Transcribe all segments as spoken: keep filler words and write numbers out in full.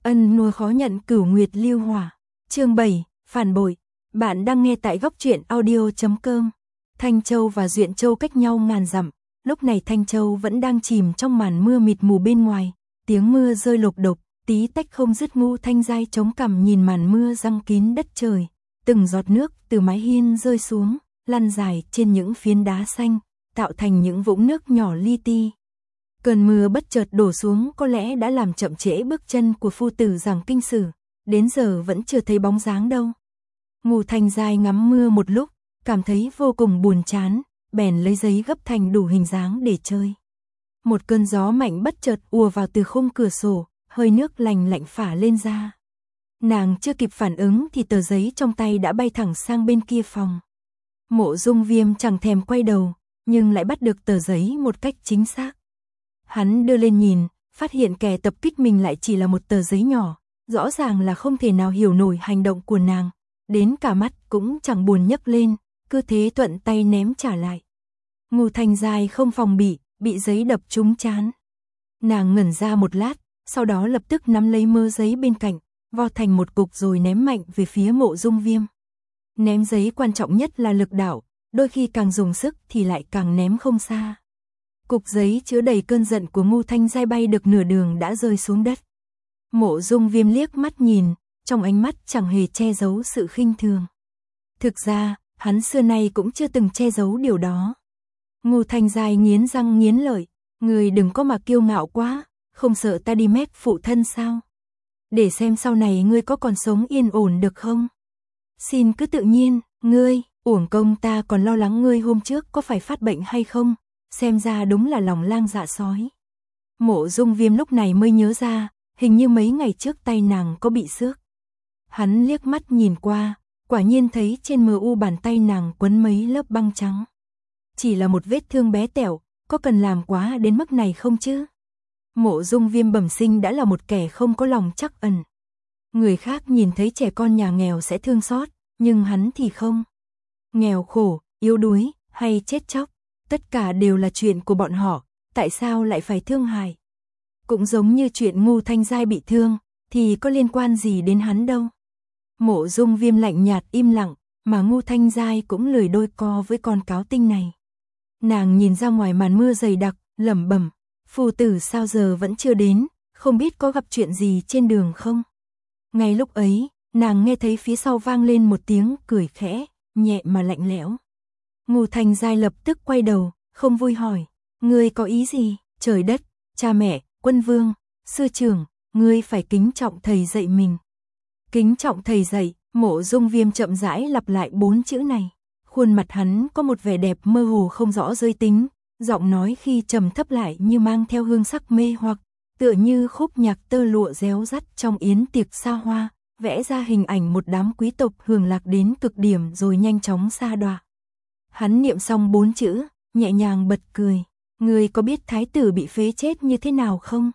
Ân nuôi khó nhận cửu nguyệt lưu hỏa. Chương bảy, phản bội. Bạn đang nghe tại góc truyện audio chấm com. Thanh Châu và Duyện Châu cách nhau ngàn dặm, lúc này Thanh Châu vẫn đang chìm trong màn mưa mịt mù bên ngoài, tiếng mưa rơi lộp đột, tí tách không dứt. Ngũ Thanh Giai chống cằm nhìn màn mưa giăng kín đất trời, từng giọt nước từ mái hiên rơi xuống, lăn dài trên những phiến đá xanh, tạo thành những vũng nước nhỏ li ti. Cơn mưa bất chợt đổ xuống có lẽ đã làm chậm trễ bước chân của phu tử giảng kinh sử, đến giờ vẫn chưa thấy bóng dáng đâu. Ngũ Thanh Giai ngắm mưa một lúc, cảm thấy vô cùng buồn chán, bèn lấy giấy gấp thành đủ hình dáng để chơi. Một cơn gió mạnh bất chợt ùa vào từ khung cửa sổ, hơi nước lành lạnh phả lên da. Nàng chưa kịp phản ứng thì tờ giấy trong tay đã bay thẳng sang bên kia phòng. Mộ Dung Viêm chẳng thèm quay đầu, nhưng lại bắt được tờ giấy một cách chính xác. Hắn đưa lên nhìn, phát hiện kẻ tập kích mình lại chỉ là một tờ giấy nhỏ, rõ ràng là không thể nào hiểu nổi hành động của nàng, đến cả mắt cũng chẳng buồn nhấc lên, cứ thế thuận tay ném trả lại. Ngũ Thanh Giai không phòng bị, bị giấy đập trúng trán. Nàng ngẩn ra một lát, sau đó lập tức nắm lấy mớ giấy bên cạnh, vo thành một cục rồi ném mạnh về phía Mộ Dung Viêm. Ném giấy quan trọng nhất là lực đạo, đôi khi càng dùng sức thì lại càng ném không xa. Cục giấy chứa đầy cơn giận của Ngũ Thanh Giai bay được nửa đường đã rơi xuống đất. Mộ Dung Viêm liếc mắt nhìn, trong ánh mắt chẳng hề che giấu sự khinh thường. Thực ra, hắn xưa nay cũng chưa từng che giấu điều đó. Ngũ Thanh Giai nghiến răng nghiến lợi, người đừng có mà kiêu ngạo quá, không sợ ta đi mét phụ thân sao? Để xem sau này ngươi có còn sống yên ổn được không? Xin cứ tự nhiên, ngươi, uổng công ta còn lo lắng ngươi hôm trước có phải phát bệnh hay không, xem ra đúng là lòng lang dạ sói. Mộ Dung Viêm lúc này mới nhớ ra, hình như mấy ngày trước tay nàng có bị xước. Hắn liếc mắt nhìn qua, quả nhiên thấy trên mờ u bàn tay nàng quấn mấy lớp băng trắng. Chỉ là một vết thương bé tẹo, có cần làm quá đến mức này không chứ? Mộ Dung Viêm bẩm sinh đã là một kẻ không có lòng trắc ẩn. Người khác nhìn thấy trẻ con nhà nghèo sẽ thương xót, nhưng hắn thì không. Nghèo khổ, yếu đuối, hay chết chóc, tất cả đều là chuyện của bọn họ, tại sao lại phải thương hại? Cũng giống như chuyện Ngũ Thanh Giai bị thương, thì có liên quan gì đến hắn đâu. Mộ Dung Viêm lạnh nhạt im lặng, mà Ngũ Thanh Giai cũng lười đôi co với con cáo tinh này. Nàng nhìn ra ngoài màn mưa dày đặc, lẩm bẩm, phu tử sao giờ vẫn chưa đến, không biết có gặp chuyện gì trên đường không? Ngay lúc ấy, nàng nghe thấy phía sau vang lên một tiếng cười khẽ, nhẹ mà lạnh lẽo. Ngũ Thanh Giai lập tức quay đầu, không vui hỏi, ngươi có ý gì? Trời đất, cha mẹ, quân vương, sư trưởng, ngươi phải kính trọng thầy dạy mình. Kính trọng thầy dạy, Mộ Dung Viêm chậm rãi lặp lại bốn chữ này. Khuôn mặt hắn có một vẻ đẹp mơ hồ không rõ giới tính, giọng nói khi trầm thấp lại như mang theo hương sắc mê hoặc, tựa như khúc nhạc tơ lụa réo rắt trong yến tiệc xa hoa, vẽ ra hình ảnh một đám quý tộc hưởng lạc đến cực điểm rồi nhanh chóng sa đọa. Hắn niệm xong bốn chữ, nhẹ nhàng bật cười, ngươi có biết thái tử bị phế chết như thế nào không?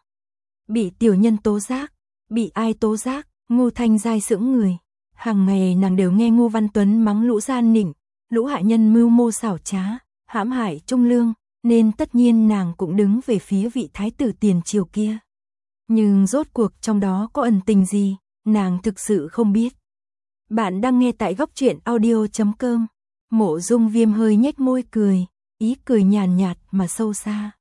Bị tiểu nhân tố giác. Bị ai tố giác? Ngũ Thanh Giai sững người. Hàng ngày nàng đều nghe Ngô Văn Tuấn mắng lũ gian nịnh, lũ hạ nhân mưu mô xảo trá, hãm hại trung lương, nên tất nhiên nàng cũng đứng về phía vị thái tử tiền triều kia. Nhưng rốt cuộc trong đó có ẩn tình gì, nàng thực sự không biết. Bạn đang nghe tại góc truyện audio chấm com. Mộ Dung Viêm hơi nhếch môi cười, ý cười nhàn nhạt mà sâu xa.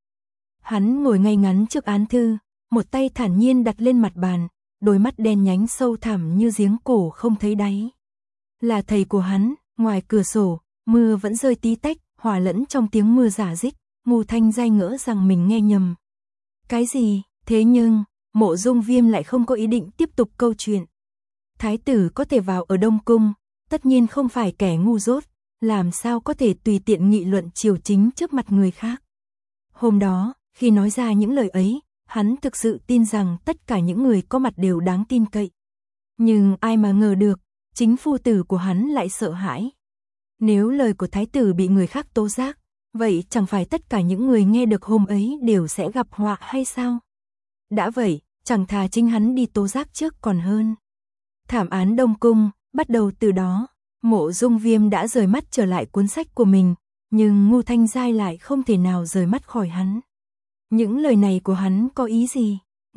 Hắn ngồi ngay ngắn trước án thư, một tay thản nhiên đặt lên mặt bàn, đôi mắt đen nhánh sâu thẳm như giếng cổ không thấy đáy. Là thầy của hắn, ngoài cửa sổ, mưa vẫn rơi tí tách, hòa lẫn trong tiếng mưa rả rích, Ngũ Thanh Giai ngỡ rằng mình nghe nhầm. Cái gì? Thế nhưng, Mộ Dung Viêm lại không có ý định tiếp tục câu chuyện. Thái tử có thể vào ở Đông Cung, tất nhiên không phải kẻ ngu dốt, làm sao có thể tùy tiện nghị luận triều chính trước mặt người khác. Hôm đó, khi nói ra những lời ấy, hắn thực sự tin rằng tất cả những người có mặt đều đáng tin cậy. Nhưng ai mà ngờ được, chính phu tử của hắn lại sợ hãi. Nếu lời của thái tử bị người khác tố giác, vậy chẳng phải tất cả những người nghe được hôm ấy đều sẽ gặp họa hay sao? Đã vậy, chẳng thà chính hắn đi tố giác trước còn hơn. Thảm án Đông Cung, bắt đầu từ đó, Mộ Dung Viêm đã rời mắt trở lại cuốn sách của mình, nhưng Ngũ Thanh Giai lại không thể nào rời mắt khỏi hắn. Những lời này của hắn có ý gì?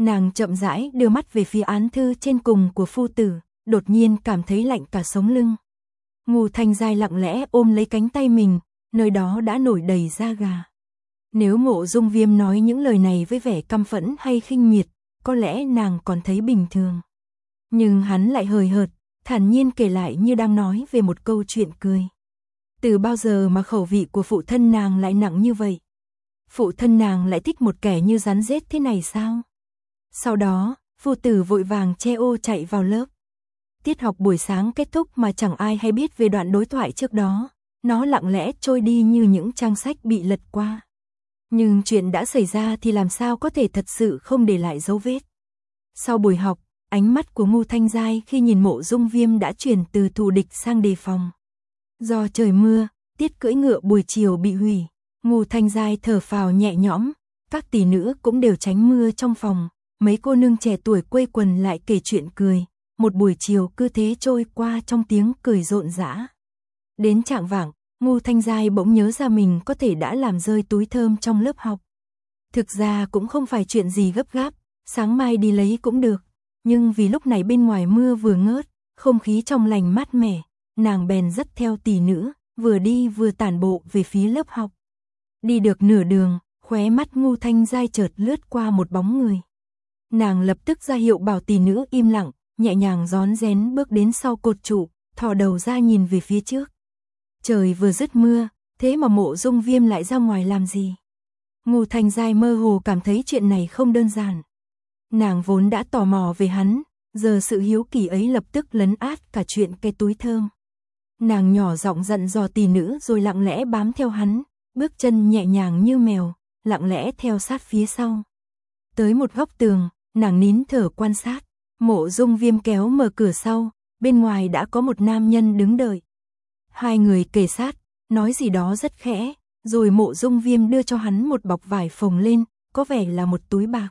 Nàng chậm rãi đưa mắt về phía án thư trên cùng của phu tử, đột nhiên cảm thấy lạnh cả sống lưng. Ngô Thanh Giai lặng lẽ ôm lấy cánh tay mình, nơi đó đã nổi đầy da gà. Nếu Mộ Dung Viêm nói những lời này với vẻ căm phẫn hay khinh miệt, có lẽ nàng còn thấy bình thường. Nhưng hắn lại hời hợt, thản nhiên kể lại như đang nói về một câu chuyện cười. Từ bao giờ mà khẩu vị của phụ thân nàng lại nặng như vậy? Phụ thân nàng lại thích một kẻ như rắn rết thế này sao? Sau đó, phu tử vội vàng che ô chạy vào lớp. Tiết học buổi sáng kết thúc mà chẳng ai hay biết về đoạn đối thoại trước đó. Nó lặng lẽ trôi đi như những trang sách bị lật qua. Nhưng chuyện đã xảy ra thì làm sao có thể thật sự không để lại dấu vết. Sau buổi học, ánh mắt của Ngô Thanh Giai khi nhìn Mộ Dung Viêm đã chuyển từ thù địch sang đề phòng. Do trời mưa, tiết cưỡi ngựa buổi chiều bị hủy. Ngô Thanh Giai thở phào nhẹ nhõm, các tỷ nữ cũng đều tránh mưa trong phòng. Mấy cô nương trẻ tuổi quây quần lại kể chuyện cười. Một buổi chiều cứ thế trôi qua trong tiếng cười rộn rã. Đến chạng vạng, Ngô Thanh Giai bỗng nhớ ra mình có thể đã làm rơi túi thơm trong lớp học. Thực ra cũng không phải chuyện gì gấp gáp, sáng mai đi lấy cũng được. Nhưng vì lúc này bên ngoài mưa vừa ngớt, không khí trong lành mát mẻ, nàng bèn dắt theo tỷ nữ, vừa đi vừa tản bộ về phía lớp học. Đi được nửa đường, khóe mắt Ngô Thanh Giai chợt lướt qua một bóng người. Nàng lập tức ra hiệu bảo tỷ nữ im lặng, nhẹ nhàng rón rén bước đến sau cột trụ, thò đầu ra nhìn về phía trước. Trời vừa dứt mưa, thế mà Mộ Dung Viêm lại ra ngoài làm gì? Ngô Thanh Giai mơ hồ cảm thấy chuyện này không đơn giản. Nàng vốn đã tò mò về hắn, giờ sự hiếu kỳ ấy lập tức lấn át cả chuyện cái túi thơm. Nàng nhỏ giọng dặn dò tỷ nữ rồi lặng lẽ bám theo hắn, bước chân nhẹ nhàng như mèo, lặng lẽ theo sát phía sau. Tới một góc tường, nàng nín thở quan sát. Mộ Dung Viêm kéo mở cửa sau, bên ngoài đã có một nam nhân đứng đợi. Hai người kề sát, nói gì đó rất khẽ, rồi Mộ Dung Viêm đưa cho hắn một bọc vải phồng lên, có vẻ là một túi bạc.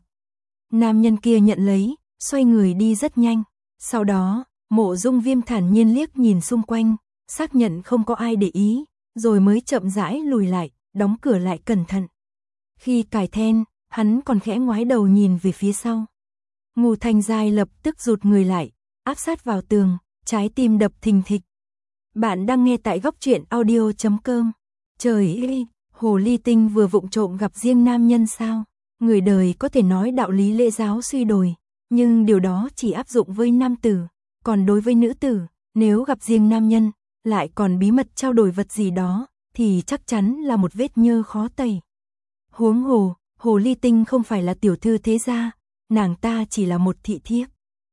Nam nhân kia nhận lấy, xoay người đi rất nhanh. Sau đó, Mộ Dung Viêm thản nhiên liếc nhìn xung quanh, xác nhận không có ai để ý, rồi mới chậm rãi lùi lại, đóng cửa lại cẩn thận. Khi cài then, hắn còn khẽ ngoái đầu nhìn về phía sau. Ngô Thanh Giai lập tức rụt người lại, áp sát vào tường, trái tim đập thình thịch. Bạn đang nghe tại góc truyện audio chấm com. Trời ơi, Hồ Ly Tinh vừa vụng trộm gặp riêng nam nhân sao? Người đời có thể nói đạo lý lễ giáo suy đồi, nhưng điều đó chỉ áp dụng với nam tử. Còn đối với nữ tử, nếu gặp riêng nam nhân, lại còn bí mật trao đổi vật gì đó, thì chắc chắn là một vết nhơ khó tẩy. Huống hồ, Hồ Ly Tinh không phải là tiểu thư thế gia, nàng ta chỉ là một thị thiếp.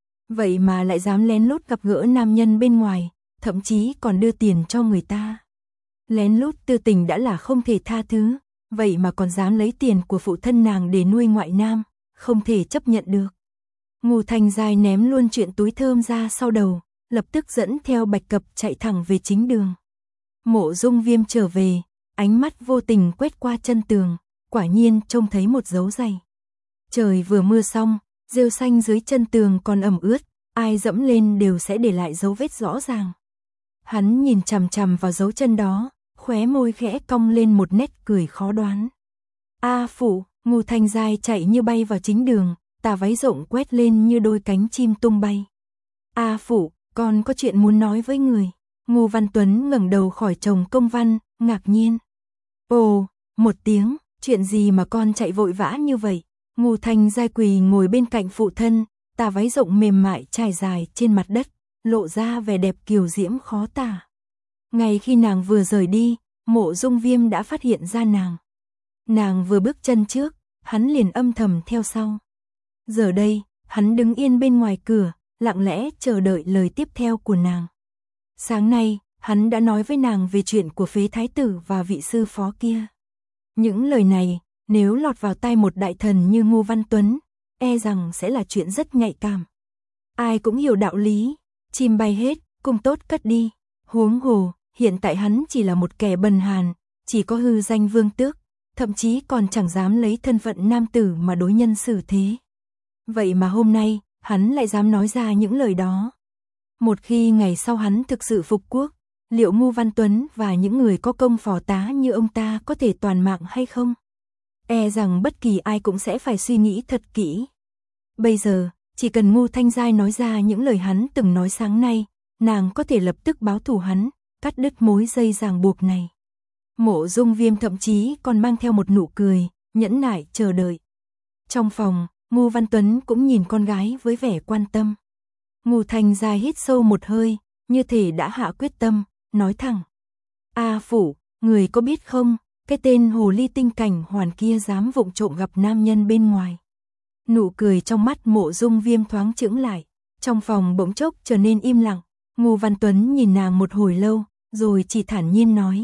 Vậy mà lại dám lén lút gặp gỡ nam nhân bên ngoài, thậm chí còn đưa tiền cho người ta. Lén lút tư tình đã là không thể tha thứ, vậy mà còn dám lấy tiền của phụ thân nàng để nuôi ngoại nam, không thể chấp nhận được. Ngô Thanh Giai ném luôn chuyện túi thơm ra sau đầu, lập tức dẫn theo Bạch Cập chạy thẳng về chính đường. Mộ Dung Viêm trở về, ánh mắt vô tình quét qua chân tường, quả nhiên trông thấy một dấu giày. Trời vừa mưa xong, rêu xanh dưới chân tường còn ẩm ướt, ai dẫm lên đều sẽ để lại dấu vết rõ ràng. Hắn nhìn chằm chằm vào dấu chân đó, khóe môi khẽ cong lên một nét cười khó đoán. A phụ, Ngô Thanh Giai chạy như bay vào chính đường, tà váy rộng quét lên như đôi cánh chim tung bay. A phụ, con có chuyện muốn nói với người. Ngô Văn Tuấn ngẩng đầu khỏi chồng công văn, ngạc nhiên. Ồ, một tiếng, chuyện gì mà con chạy vội vã như vậy? Ngô Thanh Giai quỳ ngồi bên cạnh phụ thân, tà váy rộng mềm mại trải dài trên mặt đất, lộ ra vẻ đẹp kiều diễm khó tả. Ngay khi nàng vừa rời đi, Mộ Dung Viêm đã phát hiện ra nàng. Nàng vừa bước chân trước, hắn liền âm thầm theo sau. Giờ đây, hắn đứng yên bên ngoài cửa, lặng lẽ chờ đợi lời tiếp theo của nàng. Sáng nay, hắn đã nói với nàng về chuyện của phế thái tử và vị sư phó kia. Những lời này, nếu lọt vào tai một đại thần như Ngô Văn Tuấn, e rằng sẽ là chuyện rất nhạy cảm. Ai cũng hiểu đạo lý, chim bay hết, cung tốt cất đi. Huống hồ, hiện tại hắn chỉ là một kẻ bần hàn, chỉ có hư danh vương tước, thậm chí còn chẳng dám lấy thân phận nam tử mà đối nhân xử thế. Vậy mà hôm nay, hắn lại dám nói ra những lời đó. Một khi ngày sau hắn thực sự phục quốc, liệu Ngô Văn Tuấn và những người có công phò tá như ông ta có thể toàn mạng hay không? E rằng bất kỳ ai cũng sẽ phải suy nghĩ thật kỹ. Bây giờ, chỉ cần Ngô Thanh Giai nói ra những lời hắn từng nói sáng nay, nàng có thể lập tức báo thù hắn, cắt đứt mối dây ràng buộc này. Mộ Dung Viêm thậm chí còn mang theo một nụ cười, nhẫn nại chờ đợi. Trong phòng, Ngô Văn Tuấn cũng nhìn con gái với vẻ quan tâm. Ngô Thanh Giai hít sâu một hơi, như thể đã hạ quyết tâm, nói thẳng. A Phủ, người có biết không, cái tên hồ ly tinh cảnh hoàn kia dám vụng trộm gặp nam nhân bên ngoài. Nụ cười trong mắt Mộ Dung Viêm thoáng chững lại, trong phòng bỗng chốc trở nên im lặng. Ngô Văn Tuấn nhìn nàng một hồi lâu, rồi chỉ thản nhiên nói.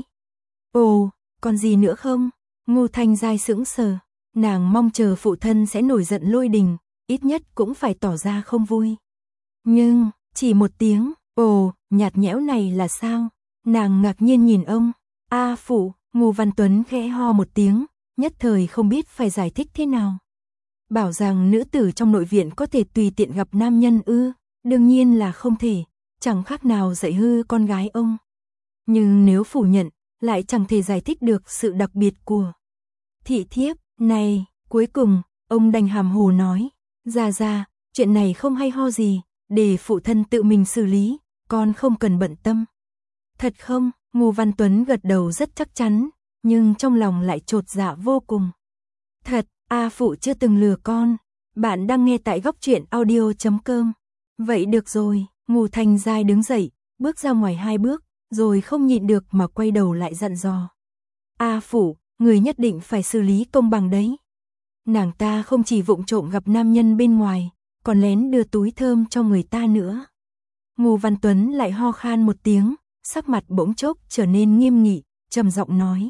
Ồ, còn gì nữa không? Ngô Thanh Giai sững sờ, nàng mong chờ phụ thân sẽ nổi giận lôi đình, ít nhất cũng phải tỏ ra không vui. Nhưng, chỉ một tiếng, ồ, nhạt nhẽo này là sao? Nàng ngạc nhiên nhìn ông. A Phụ, Ngô Văn Tuấn khẽ ho một tiếng, nhất thời không biết phải giải thích thế nào. Bảo rằng nữ tử trong nội viện có thể tùy tiện gặp nam nhân ư, đương nhiên là không thể, chẳng khác nào dạy hư con gái ông. Nhưng nếu phủ nhận, lại chẳng thể giải thích được sự đặc biệt của thị thiếp này. Cuối cùng, ông đành hàm hồ nói, ra ra, chuyện này không hay ho gì, để phụ thân tự mình xử lý, con không cần bận tâm. Thật không? Ngô Văn Tuấn gật đầu rất chắc chắn, nhưng trong lòng lại chột dạ vô cùng. Thật, A Phụ chưa từng lừa con. Bạn đang nghe tại góc truyện audio chấm com. Vậy được rồi, Ngô Thanh Giai đứng dậy, bước ra ngoài hai bước, rồi không nhịn được mà quay đầu lại dặn dò. A Phụ, người nhất định phải xử lý công bằng đấy. Nàng ta không chỉ vụng trộm gặp nam nhân bên ngoài, còn lén đưa túi thơm cho người ta nữa. Ngô Văn Tuấn lại ho khan một tiếng, sắc mặt bỗng chốc trở nên nghiêm nghị, trầm giọng nói.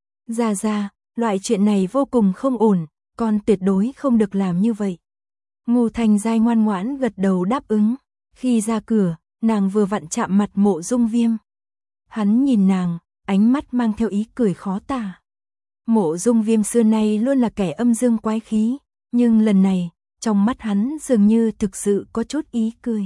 Ra ra, loại chuyện này vô cùng không ổn, con tuyệt đối không được làm như vậy. Ngô Thanh Giai ngoan ngoãn gật đầu đáp ứng. Khi ra cửa, nàng vừa vặn chạm mặt Mộ Dung Viêm. Hắn nhìn nàng, ánh mắt mang theo ý cười khó tả. Mộ Dung Viêm xưa nay luôn là kẻ âm dương quái khí, nhưng lần này, trong mắt hắn dường như thực sự có chút ý cười.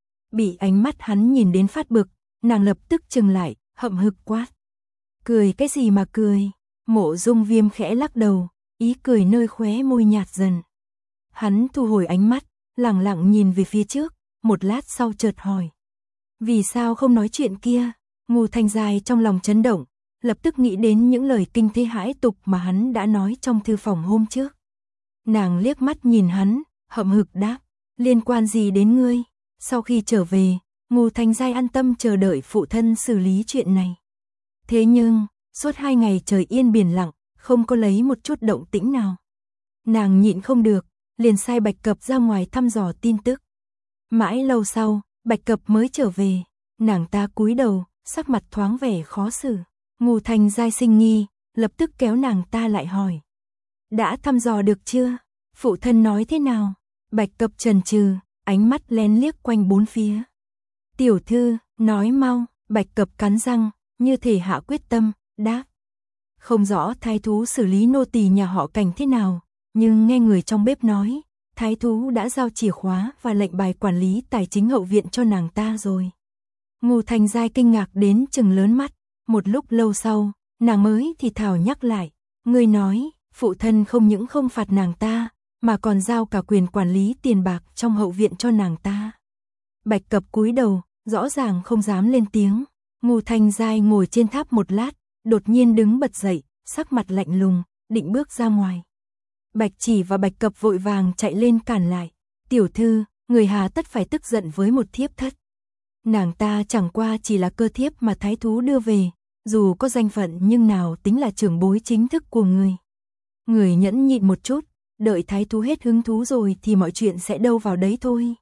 Bị ánh mắt hắn nhìn đến phát bực, nàng lập tức chừng lại, hậm hực quát. Cười cái gì mà cười? Mộ Dung Viêm khẽ lắc đầu, ý cười nơi khóe môi nhạt dần. Hắn thu hồi ánh mắt, lặng lặng nhìn về phía trước, một lát sau chợt hỏi. Vì sao không nói chuyện kia? Ngô Thanh Giai trong lòng chấn động, lập tức nghĩ đến những lời kinh thế hãi tục mà hắn đã nói trong thư phòng hôm trước. Nàng liếc mắt nhìn hắn, hậm hực đáp, liên quan gì đến ngươi? Sau khi trở về, Ngô Thanh Giai an tâm chờ đợi phụ thân xử lý chuyện này. Thế nhưng, suốt hai ngày trời yên biển lặng, không có lấy một chút động tĩnh nào. Nàng nhịn không được, liền sai Bạch Cập ra ngoài thăm dò tin tức. Mãi lâu sau, Bạch Cập mới trở về, nàng ta cúi đầu, sắc mặt thoáng vẻ khó xử. Ngô Thanh Giai sinh nghi, lập tức kéo nàng ta lại hỏi. Đã thăm dò được chưa? Phụ thân nói thế nào? Bạch Cập chần chừ, ánh mắt lén liếc quanh bốn phía. Tiểu thư, nói mau. Bạch Cập cắn răng, như thể hạ quyết tâm, đáp. Không rõ thái thú xử lý nô tỳ nhà họ Cảnh thế nào, nhưng nghe người trong bếp nói, thái thú đã giao chìa khóa và lệnh bài quản lý tài chính hậu viện cho nàng ta rồi. Ngô Thanh Giai kinh ngạc đến trừng lớn mắt, một lúc lâu sau, nàng mới thì thào nhắc lại, người nói, phụ thân không những không phạt nàng ta, mà còn giao cả quyền quản lý tiền bạc trong hậu viện cho nàng ta. Bạch Cập cúi đầu, rõ ràng không dám lên tiếng. Ngô Thanh Giai ngồi trên tháp một lát, đột nhiên đứng bật dậy, sắc mặt lạnh lùng, định bước ra ngoài. Bạch Chỉ và Bạch Cập vội vàng chạy lên cản lại. Tiểu thư, người hà tất phải tức giận với một thiếp thất. Nàng ta chẳng qua chỉ là cơ thiếp mà thái thú đưa về, dù có danh phận nhưng nào tính là trưởng bối chính thức của người. Người nhẫn nhịn một chút, đợi thái thú hết hứng thú rồi thì mọi chuyện sẽ đâu vào đấy thôi.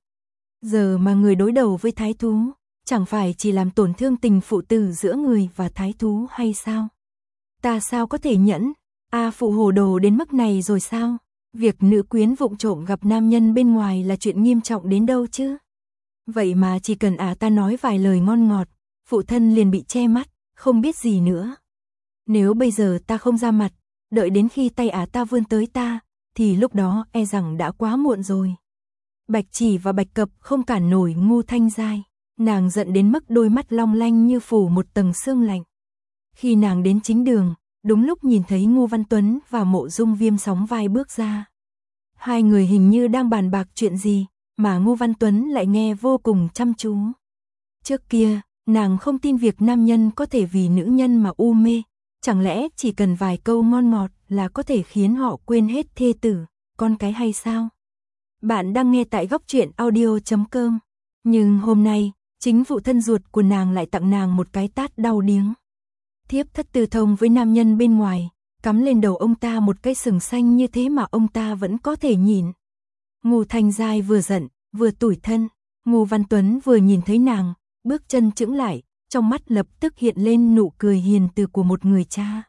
Giờ mà người đối đầu với thái thú, chẳng phải chỉ làm tổn thương tình phụ tử giữa người và thái thú hay sao? Ta sao có thể nhẫn? A Phụ hồ đồ đến mức này rồi sao? Việc nữ quyến vụng trộm gặp nam nhân bên ngoài là chuyện nghiêm trọng đến đâu chứ? Vậy mà chỉ cần ả ta nói vài lời ngon ngọt, phụ thân liền bị che mắt, không biết gì nữa. Nếu bây giờ ta không ra mặt, đợi đến khi tay ả ta vươn tới ta, thì lúc đó e rằng đã quá muộn rồi. Bạch Chỉ và Bạch Cập không cản nổi Ngô Thanh Giai, nàng giận đến mức đôi mắt long lanh như phủ một tầng sương lạnh. Khi nàng đến chính đường, đúng lúc nhìn thấy Ngô Văn Tuấn và Mộ Dung Viêm sóng vai bước ra. Hai người hình như đang bàn bạc chuyện gì, mà Ngô Văn Tuấn lại nghe vô cùng chăm chú. Trước kia, nàng không tin việc nam nhân có thể vì nữ nhân mà u mê, chẳng lẽ chỉ cần vài câu ngon ngọt là có thể khiến họ quên hết thê tử, con cái hay sao? Bạn đang nghe tại góc truyện audio chấm com. Nhưng hôm nay, chính phụ thân ruột của nàng lại tặng nàng một cái tát đau điếng. Thiếp thất tư thông với nam nhân bên ngoài, cắm lên đầu ông ta một cái sừng xanh như thế mà ông ta vẫn có thể nhìn. Ngô Thanh Giai vừa giận, vừa tủi thân. Ngô Văn Tuấn vừa nhìn thấy nàng, bước chân chững lại, trong mắt lập tức hiện lên nụ cười hiền từ của một người cha.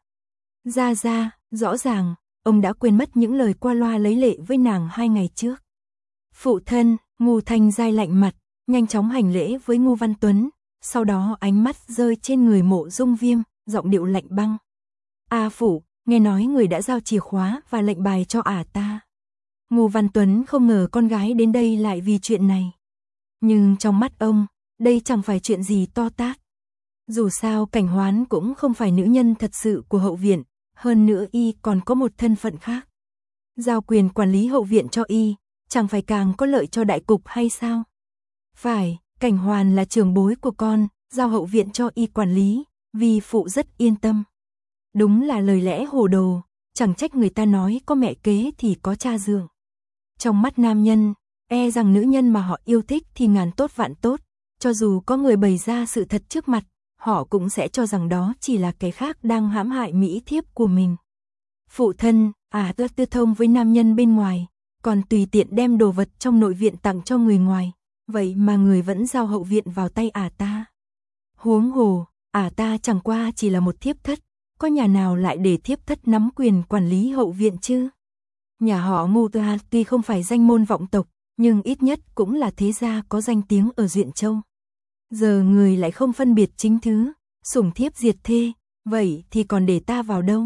Ra ra, rõ ràng, ông đã quên mất những lời qua loa lấy lệ với nàng hai ngày trước. Phụ thân, Ngô Thanh Giai lạnh mặt, nhanh chóng hành lễ với Ngô Văn Tuấn, sau đó ánh mắt rơi trên người Mộ Dung Viêm, giọng điệu lạnh băng. A phụ, nghe nói người đã giao chìa khóa và lệnh bài cho ả ta. Ngô Văn Tuấn không ngờ con gái đến đây lại vì chuyện này. Nhưng trong mắt ông, đây chẳng phải chuyện gì to tát. Dù sao Cảnh Hoán cũng không phải nữ nhân thật sự của hậu viện, hơn nữa y còn có một thân phận khác. Giao quyền quản lý hậu viện cho y, chẳng phải càng có lợi cho đại cục hay sao? Phải, Cảnh Hoàn là trưởng bối của con, giao hậu viện cho y quản lý, vì phụ rất yên tâm. Đúng là lời lẽ hồ đồ, chẳng trách người ta nói có mẹ kế thì có cha dượng. Trong mắt nam nhân, e rằng nữ nhân mà họ yêu thích thì ngàn tốt vạn tốt, cho dù có người bày ra sự thật trước mặt, họ cũng sẽ cho rằng đó chỉ là kẻ khác đang hãm hại mỹ thiếp của mình. Phụ thân, à tư tư thông với nam nhân bên ngoài, còn tùy tiện đem đồ vật trong nội viện tặng cho người ngoài, vậy mà người vẫn giao hậu viện vào tay ả ta. Huống hồ, ả ta chẳng qua chỉ là một thiếp thất, có nhà nào lại để thiếp thất nắm quyền quản lý hậu viện chứ? Nhà họ Ngô Ta tuy không phải danh môn vọng tộc, nhưng ít nhất cũng là thế gia có danh tiếng ở Duyện Châu. Giờ người lại không phân biệt chính thứ, sủng thiếp diệt thê, vậy thì còn để ta vào đâu?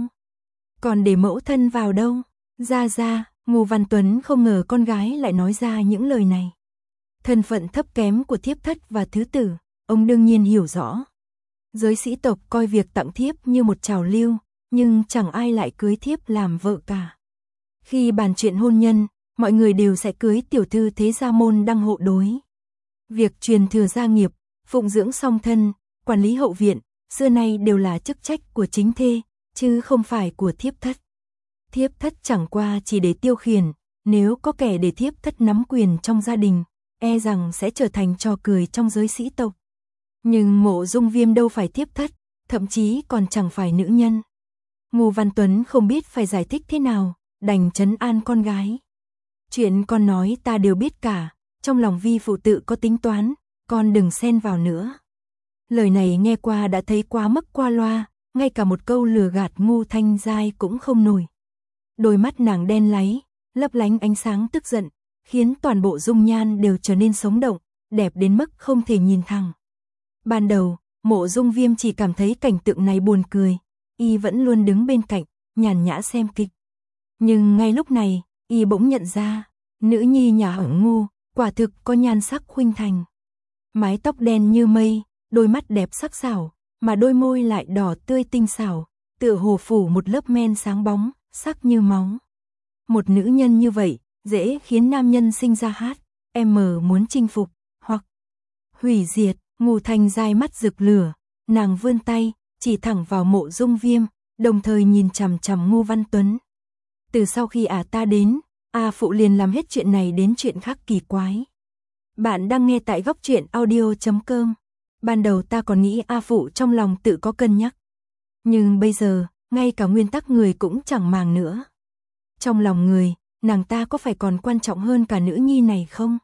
Còn để mẫu thân vào đâu? Ra ra, Ngô Văn Tuấn không ngờ con gái lại nói ra những lời này. Thân phận thấp kém của thiếp thất và thứ tử, ông đương nhiên hiểu rõ. Giới sĩ tộc coi việc tặng thiếp như một trào lưu, nhưng chẳng ai lại cưới thiếp làm vợ cả. Khi bàn chuyện hôn nhân, mọi người đều sẽ cưới tiểu thư thế gia môn đăng hộ đối. Việc truyền thừa gia nghiệp, phụng dưỡng song thân, quản lý hậu viện, xưa nay đều là chức trách của chính thê, chứ không phải của thiếp thất. Thiếp thất chẳng qua chỉ để tiêu khiển, nếu có kẻ để thiếp thất nắm quyền trong gia đình, e rằng sẽ trở thành trò cười trong giới sĩ tộc. Nhưng Mộ Dung Viêm đâu phải thiếp thất, thậm chí còn chẳng phải nữ nhân. Ngô Văn Tuấn không biết phải giải thích thế nào, đành trấn an con gái. Chuyện con nói ta đều biết cả, trong lòng vi phụ tự có tính toán, con đừng xen vào nữa. Lời này nghe qua đã thấy quá mức qua loa, ngay cả một câu lừa gạt Ngô Thanh Giai cũng không nổi. Đôi mắt nàng đen láy, lấp lánh ánh sáng tức giận, khiến toàn bộ dung nhan đều trở nên sống động, đẹp đến mức không thể nhìn thẳng. Ban đầu, Mộ Dung Viêm chỉ cảm thấy cảnh tượng này buồn cười, y vẫn luôn đứng bên cạnh, nhàn nhã xem kịch. Nhưng ngay lúc này, y bỗng nhận ra, nữ nhi nhà họ Ngô, quả thực có nhan sắc khuynh thành. Mái tóc đen như mây, đôi mắt đẹp sắc sảo, mà đôi môi lại đỏ tươi tinh xảo, tựa hồ phủ một lớp men sáng bóng, sắc như máu. Một nữ nhân như vậy, dễ khiến nam nhân sinh ra hát, em muốn chinh phục, hoặc hủy diệt. Ngô Thanh Giai mắt rực lửa, nàng vươn tay, chỉ thẳng vào Mộ Dung Viêm, đồng thời nhìn chằm chằm Ngô Văn Tuấn. Từ sau khi ả ta đến, A phụ liền làm hết chuyện này đến chuyện khác kỳ quái. Bạn đang nghe tại góc truyện audio chấm com. Ban đầu ta còn nghĩ A phụ trong lòng tự có cân nhắc. Nhưng bây giờ, ngay cả nguyên tắc người cũng chẳng màng nữa. Trong lòng người, nàng ta có phải còn quan trọng hơn cả nữ nhi này không?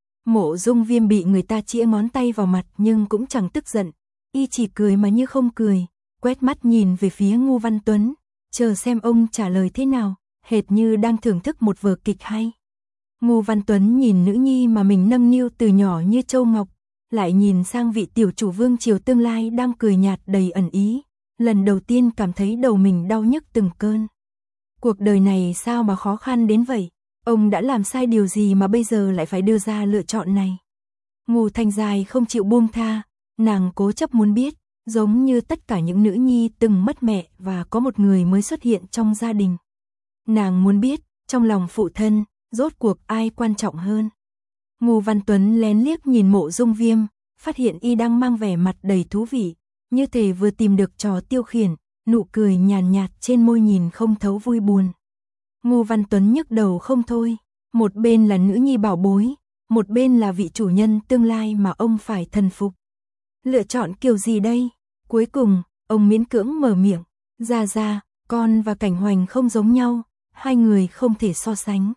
Mộ Dung Viêm bị người ta chĩa ngón tay vào mặt nhưng cũng chẳng tức giận, y chỉ cười mà như không cười, quét mắt nhìn về phía Ngô Văn Tuấn, chờ xem ông trả lời thế nào, hệt như đang thưởng thức một vở kịch hay. Ngô Văn Tuấn nhìn nữ nhi mà mình nâng niu từ nhỏ như châu ngọc, lại nhìn sang vị tiểu chủ vương triều tương lai đang cười nhạt đầy ẩn ý, lần đầu tiên cảm thấy đầu mình đau nhức từng cơn. Cuộc đời này sao mà khó khăn đến vậy? Ông đã làm sai điều gì mà bây giờ lại phải đưa ra lựa chọn này? Ngô Thanh Giai không chịu buông tha, nàng cố chấp muốn biết, giống như tất cả những nữ nhi từng mất mẹ và có một người mới xuất hiện trong gia đình. Nàng muốn biết, trong lòng phụ thân, rốt cuộc ai quan trọng hơn. Ngô Văn Tuấn lén liếc nhìn Mộ Dung Viêm, phát hiện y đang mang vẻ mặt đầy thú vị, như thể vừa tìm được trò tiêu khiển, nụ cười nhàn nhạt trên môi nhìn không thấu vui buồn. Ngô Văn Tuấn nhức đầu không thôi, một bên là nữ nhi bảo bối, một bên là vị chủ nhân tương lai mà ông phải thần phục. Lựa chọn kiểu gì đây? Cuối cùng, ông miễn cưỡng mở miệng, "Gia Gia, con và Cảnh Hoành không giống nhau, hai người không thể so sánh."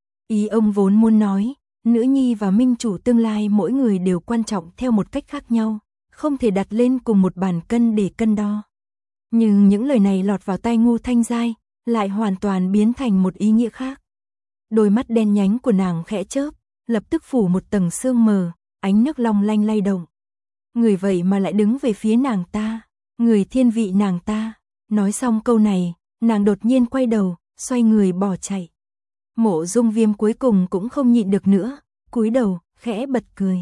Ý ông vốn muốn nói, nữ nhi và minh chủ tương lai mỗi người đều quan trọng theo một cách khác nhau, không thể đặt lên cùng một bàn cân để cân đo. Nhưng những lời này lọt vào tai Ngô Thanh Giai, lại hoàn toàn biến thành một ý nghĩa khác. Đôi mắt đen nhánh của nàng khẽ chớp, lập tức phủ một tầng sương mờ, ánh nước long lanh lay động. Người vậy mà lại đứng về phía nàng ta, người thiên vị nàng ta. Nói xong câu này, nàng đột nhiên quay đầu, xoay người bỏ chạy. Mộ Dung Viêm cuối cùng cũng không nhịn được nữa, cúi đầu, khẽ bật cười.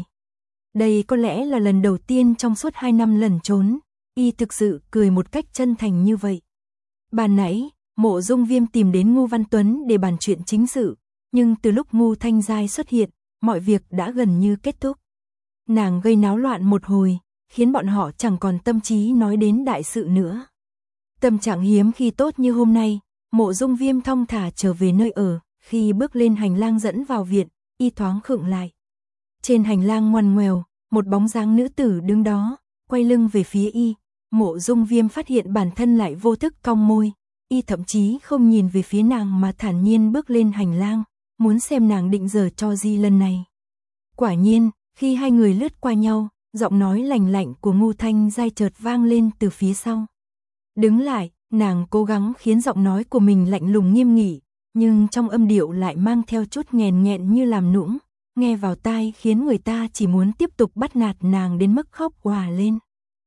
Đây có lẽ là lần đầu tiên trong suốt hai năm lẩn trốn, y thực sự cười một cách chân thành như vậy. Ban nãy, Mộ Dung Viêm tìm đến Ngô Văn Tuấn để bàn chuyện chính sự, nhưng từ lúc Ngô Thanh Giai xuất hiện, mọi việc đã gần như kết thúc. Nàng gây náo loạn một hồi, khiến bọn họ chẳng còn tâm trí nói đến đại sự nữa. Tâm trạng hiếm khi tốt như hôm nay, Mộ Dung Viêm thong thả trở về nơi ở, khi bước lên hành lang dẫn vào viện, y thoáng khựng lại. Trên hành lang ngoằn ngoèo, một bóng dáng nữ tử đứng đó, quay lưng về phía y. Mộ Dung Viêm phát hiện bản thân lại vô thức cong môi, y thậm chí không nhìn về phía nàng mà thản nhiên bước lên hành lang, muốn xem nàng định giở trò gì lần này. Quả nhiên, khi hai người lướt qua nhau, giọng nói lạnh lạnh của Ngô Thanh Giai chợt vang lên từ phía sau. Đứng lại, nàng cố gắng khiến giọng nói của mình lạnh lùng nghiêm nghị, nhưng trong âm điệu lại mang theo chút nghèn nghẹn như làm nũng, nghe vào tai khiến người ta chỉ muốn tiếp tục bắt nạt nàng đến mức khóc òa lên.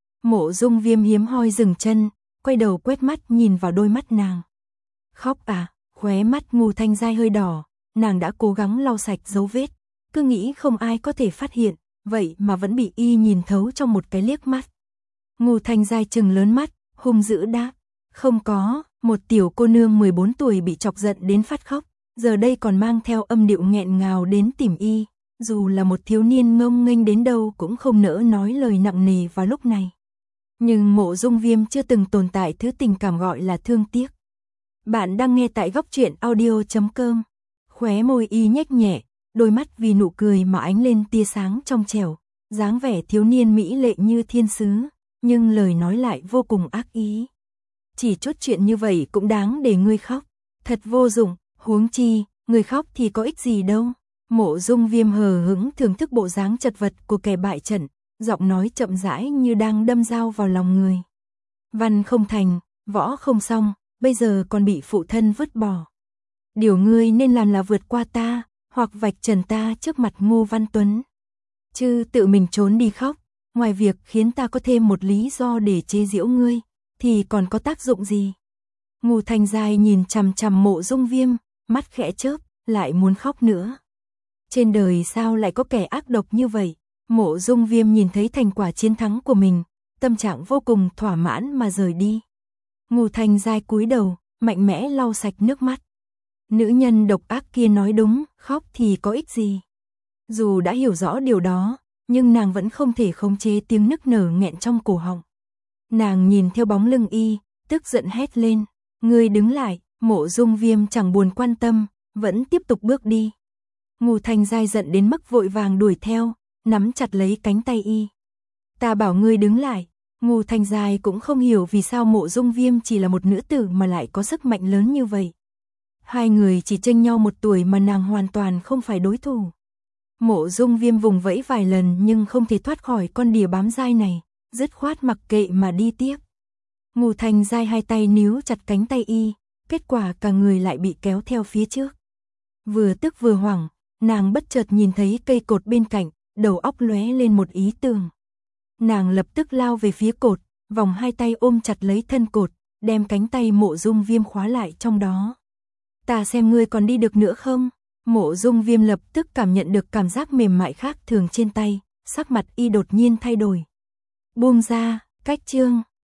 Mộ Dung Viêm hiếm hoi dừng chân, quay đầu quét mắt nhìn vào đôi mắt nàng. Khóc à? Khóe mắt Ngô Thanh Giai hơi đỏ, nàng đã cố gắng lau sạch dấu vết, cứ nghĩ không ai có thể phát hiện, vậy mà vẫn bị y nhìn thấu trong một cái liếc mắt. Ngô Thanh Giai trừng lớn mắt, hung dữ đáp, không có. Một tiểu cô nương mười bốn tuổi bị chọc giận đến phát khóc, giờ đây còn mang theo âm điệu nghẹn ngào đến tìm y, dù là một thiếu niên ngông nghênh đến đâu cũng không nỡ nói lời nặng nề vào lúc này. Nhưng Mộ Dung Viêm chưa từng tồn tại thứ tình cảm gọi là thương tiếc. Bạn đang nghe tại góc truyện audio chấm com. Khóe môi y nhếch nhẹ, đôi mắt vì nụ cười mà ánh lên tia sáng trong trẻo, dáng vẻ thiếu niên mỹ lệ như thiên sứ, nhưng lời nói lại vô cùng ác ý. Chỉ chút chuyện như vậy cũng đáng để ngươi khóc, thật vô dụng, huống chi, ngươi khóc thì có ích gì đâu. Mộ Dung Viêm hờ hững thưởng thức bộ dáng chật vật của kẻ bại trận, giọng nói chậm rãi như đang đâm dao vào lòng người. Văn không thành, võ không xong, bây giờ còn bị phụ thân vứt bỏ. Điều ngươi nên làm là vượt qua ta, hoặc vạch trần ta trước mặt Ngô Văn Tuấn. Chứ tự mình trốn đi khóc, ngoài việc khiến ta có thêm một lý do để chế giễu ngươi, thì còn có tác dụng gì? Ngô Thanh Giai nhìn chằm chằm Mộ Dung Viêm, mắt khẽ chớp, lại muốn khóc nữa. Trên đời sao lại có kẻ ác độc như vậy? Mộ Dung Viêm nhìn thấy thành quả chiến thắng của mình, tâm trạng vô cùng thỏa mãn mà rời đi. Ngô Thanh Giai cúi đầu, mạnh mẽ lau sạch nước mắt. Nữ nhân độc ác kia nói đúng, khóc thì có ích gì? Dù đã hiểu rõ điều đó, nhưng nàng vẫn không thể khống chế tiếng nức nở nghẹn trong cổ họng. Nàng nhìn theo bóng lưng y, tức giận hét lên, ngươi đứng lại. Mộ Dung Viêm chẳng buồn quan tâm, vẫn tiếp tục bước đi. Ngô Thanh Giai giận đến mức vội vàng đuổi theo, nắm chặt lấy cánh tay y. Ta bảo ngươi đứng lại. Ngô Thanh Giai cũng không hiểu vì sao Mộ Dung Viêm chỉ là một nữ tử mà lại có sức mạnh lớn như vậy. Hai người chỉ chênh nhau một tuổi mà nàng hoàn toàn không phải đối thủ. Mộ Dung Viêm vùng vẫy vài lần nhưng không thể thoát khỏi con đỉa bám dai này, dứt khoát mặc kệ mà đi tiếp. Ngô Thanh Giai hai tay níu chặt cánh tay y, kết quả cả người lại bị kéo theo phía trước. Vừa tức vừa hoảng, nàng bất chợt nhìn thấy cây cột bên cạnh, đầu óc lóe lên một ý tưởng. Nàng lập tức lao về phía cột, vòng hai tay ôm chặt lấy thân cột, đem cánh tay Mộ Dung Viêm khóa lại trong đó. Ta xem ngươi còn đi được nữa không? Mộ Dung Viêm lập tức cảm nhận được cảm giác mềm mại khác thường trên tay, sắc mặt y đột nhiên thay đổi. Buông ra, cách chương.